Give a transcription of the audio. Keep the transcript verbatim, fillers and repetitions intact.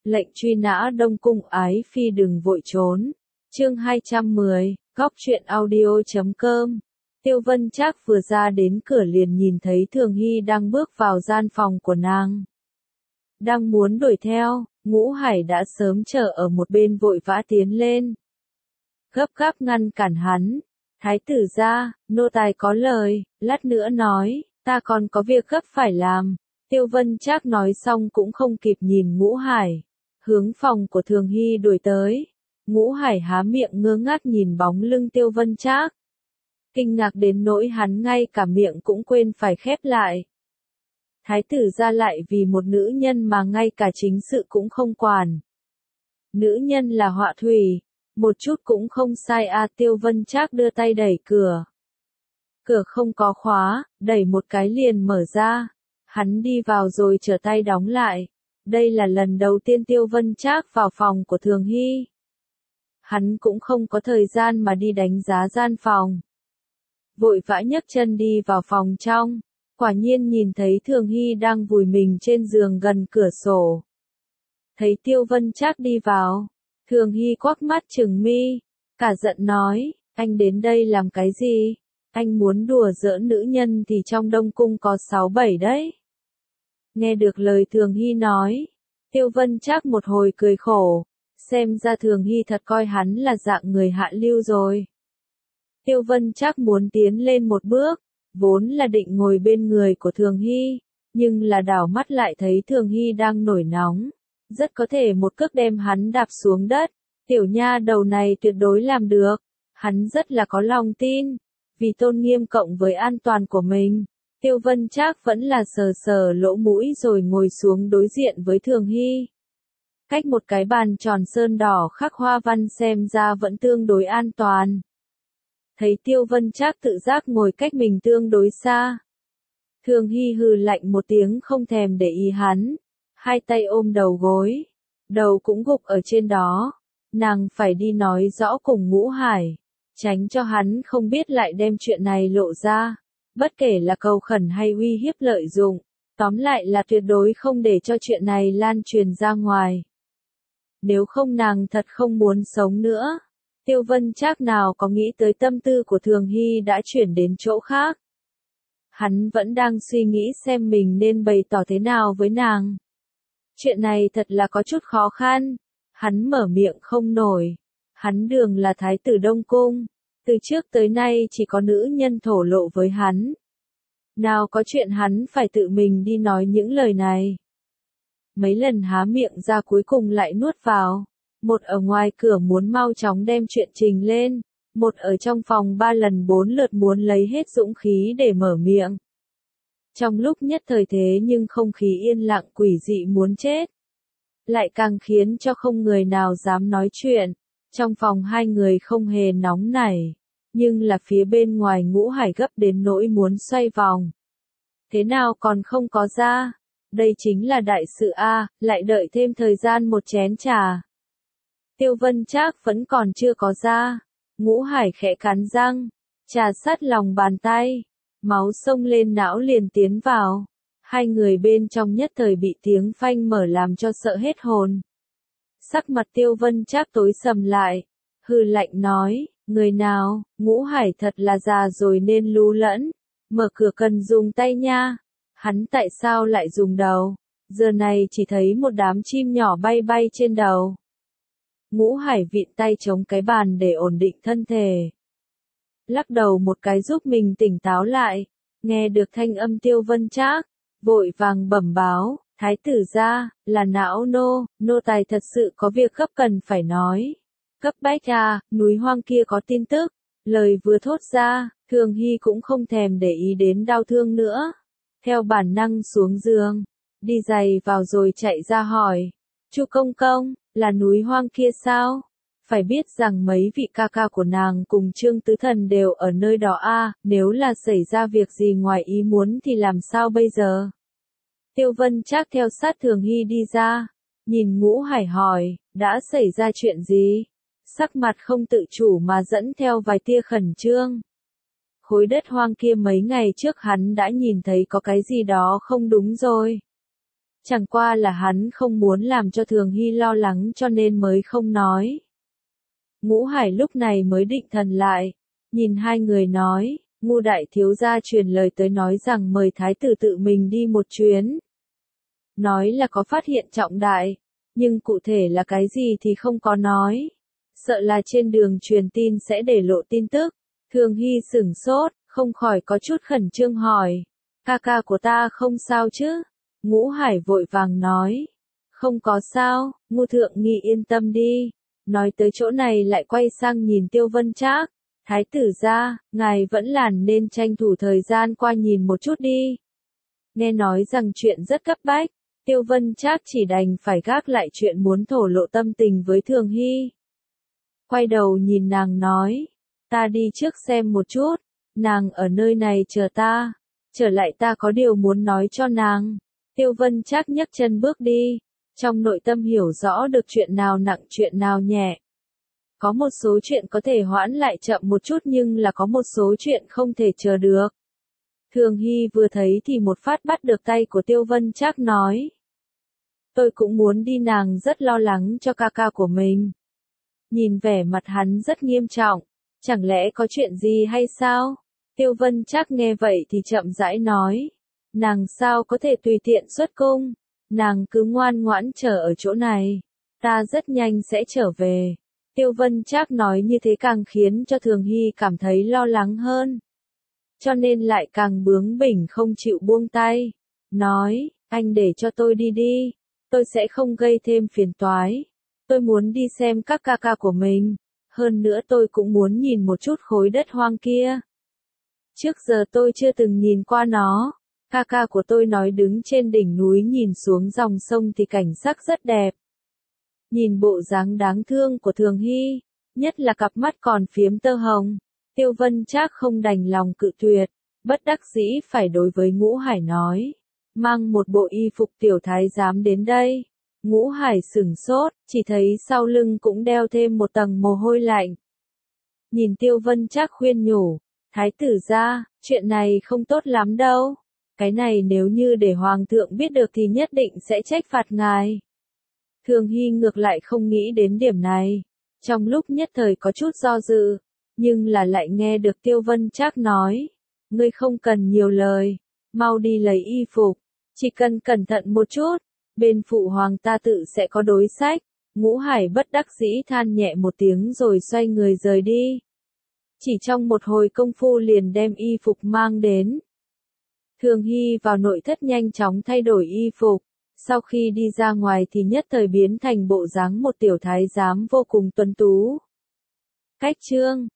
Lệnh truy nã Đông Cung ái phi đừng vội trốn. Chương hai trăm mười, góc truyện audio chấm com. Tiêu Vân Trác vừa ra đến cửa liền nhìn thấy Thường Hy đang bước vào gian phòng của nàng. Đang muốn đuổi theo, Ngũ Hải đã sớm chờ ở một bên vội vã tiến lên. Gấp gáp ngăn cản hắn. Thái tử gia, nô tài có lời, lát nữa nói, ta còn có việc gấp phải làm. Tiêu Vân Trác nói xong cũng không kịp nhìn Ngũ Hải. Hướng phòng của Thường Hy đuổi tới. Ngũ Hải há miệng ngơ ngác nhìn bóng lưng Tiêu Vân Trác. Kinh ngạc đến nỗi hắn ngay cả miệng cũng quên phải khép lại. Thái tử gia lại vì một nữ nhân mà ngay cả chính sự cũng không quản. Nữ nhân là họa thủy, một chút cũng không sai a. Tiêu Vân Trác đưa tay đẩy cửa. Cửa không có khóa, đẩy một cái liền mở ra. Hắn đi vào rồi trở tay đóng lại. Đây là lần đầu tiên Tiêu Vân Trác vào phòng của Thường Hy. Hắn cũng không có thời gian mà đi đánh giá gian phòng. Vội vã nhấc chân đi vào phòng trong. Quả nhiên nhìn thấy Thường Hy đang vùi mình trên giường gần cửa sổ. Thấy Tiêu Vân Trác đi vào, Thường Hy quắc mắt trừng mi, cả giận nói, anh đến đây làm cái gì? Anh muốn đùa giỡn nữ nhân thì trong Đông Cung có sáu bảy đấy. Nghe được lời Thường Hy nói, Tiêu Vân Trác một hồi cười khổ, xem ra Thường Hy thật coi hắn là dạng người hạ lưu rồi. Tiêu Vân Trác muốn tiến lên một bước, vốn là định ngồi bên người của Thường Hy, nhưng là đảo mắt lại thấy Thường Hy đang nổi nóng, rất có thể một cước đem hắn đạp xuống đất. Tiểu nha đầu này tuyệt đối làm được, hắn rất là có lòng tin, vì tôn nghiêm cộng với an toàn của mình. Tiêu Vân Trác vẫn là sờ sờ lỗ mũi rồi ngồi xuống đối diện với Thường Hy. Cách một cái bàn tròn sơn đỏ khắc hoa văn xem ra vẫn tương đối an toàn. Thấy Tiêu Vân Trác tự giác ngồi cách mình tương đối xa. Thường Hy hừ lạnh một tiếng không thèm để ý hắn. Hai tay ôm đầu gối. Đầu cũng gục ở trên đó. Nàng phải đi nói rõ cùng Ngũ Hải. Tránh cho hắn không biết lại đem chuyện này lộ ra. Bất kể là cầu khẩn hay uy hiếp lợi dụng. Tóm lại là tuyệt đối không để cho chuyện này lan truyền ra ngoài. Nếu không nàng thật không muốn sống nữa. Tiêu Vân Trác nào có nghĩ tới tâm tư của Thường Hy đã chuyển đến chỗ khác. Hắn vẫn đang suy nghĩ xem mình nên bày tỏ thế nào với nàng. Chuyện này thật là có chút khó khăn. Hắn mở miệng không nổi. Hắn đường là thái tử Đông Cung. Từ trước tới nay chỉ có nữ nhân thổ lộ với hắn. Nào có chuyện hắn phải tự mình đi nói những lời này. Mấy lần há miệng ra cuối cùng lại nuốt vào. Một ở ngoài cửa muốn mau chóng đem chuyện trình lên, một ở trong phòng ba lần bốn lượt muốn lấy hết dũng khí để mở miệng. Trong lúc nhất thời thế nhưng không khí yên lặng quỷ dị muốn chết. Lại càng khiến cho không người nào dám nói chuyện. Trong phòng hai người không hề nóng nảy, nhưng là phía bên ngoài Ngũ Hải gấp đến nỗi muốn xoay vòng. Thế nào còn không có ra? Đây chính là đại sự a, lại đợi thêm thời gian một chén trà. Tiêu Vân Trác vẫn còn chưa có ra. Ngũ Hải khẽ cắn răng, trà sát lòng bàn tay, máu xông lên não liền tiến vào. Hai người bên trong nhất thời bị tiếng phanh mở làm cho sợ hết hồn. Sắc mặt Tiêu Vân Trác tối sầm lại, hừ lạnh nói, người nào? Ngũ Hải thật là già rồi nên lú lẫn, mở cửa cần dùng tay nha. Hắn tại sao lại dùng đầu? Giờ này chỉ thấy một đám chim nhỏ bay bay trên đầu. Ngũ Hải vịn tay chống cái bàn để ổn định thân thể. Lắc đầu một cái giúp mình tỉnh táo lại. Nghe được thanh âm Tiêu Vân Trác, vội vàng bẩm báo, thái tử gia, là não nô, nô tài thật sự có việc gấp cần phải nói. Cấp bách à, núi hoang kia có tin tức. Lời vừa thốt ra, Thường Hy cũng không thèm để ý đến đau thương nữa. Theo bản năng xuống giường, đi giày vào rồi chạy ra hỏi. Chu công công, là núi hoang kia sao? Phải biết rằng mấy vị ca ca của nàng cùng Trương Tứ Thần đều ở nơi đó a, nếu là xảy ra việc gì ngoài ý muốn thì làm sao bây giờ? Tiêu Vân Trác theo sát Thường Hy đi ra, nhìn Ngũ Hải hỏi, đã xảy ra chuyện gì? Sắc mặt không tự chủ mà dẫn theo vài tia khẩn trương. Khối đất hoang kia mấy ngày trước hắn đã nhìn thấy có cái gì đó không đúng rồi. Chẳng qua là hắn không muốn làm cho Thường Hy lo lắng cho nên mới không nói. Ngũ Hải lúc này mới định thần lại, nhìn hai người nói, Ngũ đại thiếu gia truyền lời tới nói rằng mời thái tử tự mình đi một chuyến. Nói là có phát hiện trọng đại, nhưng cụ thể là cái gì thì không có nói. Sợ là trên đường truyền tin sẽ để lộ tin tức. Thường Hy sửng sốt, không khỏi có chút khẩn trương hỏi. Ca ca của ta không sao chứ? Ngũ Hải vội vàng nói. Không có sao, Ngũ thượng nghi yên tâm đi. Nói tới chỗ này lại quay sang nhìn Tiêu Vân Trác. Thái tử gia, ngài vẫn là nên tranh thủ thời gian qua nhìn một chút đi. Nghe nói rằng chuyện rất cấp bách, Tiêu Vân Trác chỉ đành phải gác lại chuyện muốn thổ lộ tâm tình với Thường Hy. Quay đầu nhìn nàng nói, ta đi trước xem một chút, nàng ở nơi này chờ ta, trở lại ta có điều muốn nói cho nàng. Tiêu Vân Trác nhấc chân bước đi, trong nội tâm hiểu rõ được chuyện nào nặng chuyện nào nhẹ. Có một số chuyện có thể hoãn lại chậm một chút nhưng là có một số chuyện không thể chờ được. Thường Hy vừa thấy thì một phát bắt được tay của Tiêu Vân Trác nói. Tôi cũng muốn đi, nàng rất lo lắng cho ca ca của mình. Nhìn vẻ mặt hắn rất nghiêm trọng, chẳng lẽ có chuyện gì hay sao? Tiêu Vân Trác nghe vậy thì chậm rãi nói. Nàng sao có thể tùy tiện xuất cung, nàng cứ ngoan ngoãn chờ ở chỗ này, ta rất nhanh sẽ trở về. Tiêu Vân Trác nói như thế càng khiến cho Thường Hy cảm thấy lo lắng hơn. Cho nên lại càng bướng bỉnh không chịu buông tay. Nói, anh để cho tôi đi đi, tôi sẽ không gây thêm phiền toái. Tôi muốn đi xem các ca ca của mình, hơn nữa tôi cũng muốn nhìn một chút khối đất hoang kia. Trước giờ tôi chưa từng nhìn qua nó. Ca ca của tôi nói đứng trên đỉnh núi nhìn xuống dòng sông thì cảnh sắc rất đẹp. Nhìn bộ dáng đáng thương của Thường Hy, nhất là cặp mắt còn phiếm tơ hồng, Tiêu Vân Trác không đành lòng cự tuyệt, bất đắc dĩ phải đối với Ngũ Hải nói, mang một bộ y phục tiểu thái giám đến đây. Ngũ Hải sửng sốt, chỉ thấy sau lưng cũng đeo thêm một tầng mồ hôi lạnh. Nhìn Tiêu Vân Trác khuyên nhủ, thái tử gia, chuyện này không tốt lắm đâu. Cái này nếu như để hoàng thượng biết được thì nhất định sẽ trách phạt ngài. Thường Hy ngược lại không nghĩ đến điểm này, trong lúc nhất thời có chút do dự, nhưng là lại nghe được Tiêu Vân Trác nói, ngươi không cần nhiều lời, mau đi lấy y phục, chỉ cần cẩn thận một chút, bên phụ hoàng ta tự sẽ có đối sách. Ngũ Hải bất đắc dĩ than nhẹ một tiếng rồi xoay người rời đi. Chỉ trong một hồi công phu liền đem y phục mang đến. Thường Hy vào nội thất nhanh chóng thay đổi y phục, sau khi đi ra ngoài thì nhất thời biến thành bộ dáng một tiểu thái giám vô cùng tuấn tú. Cách chương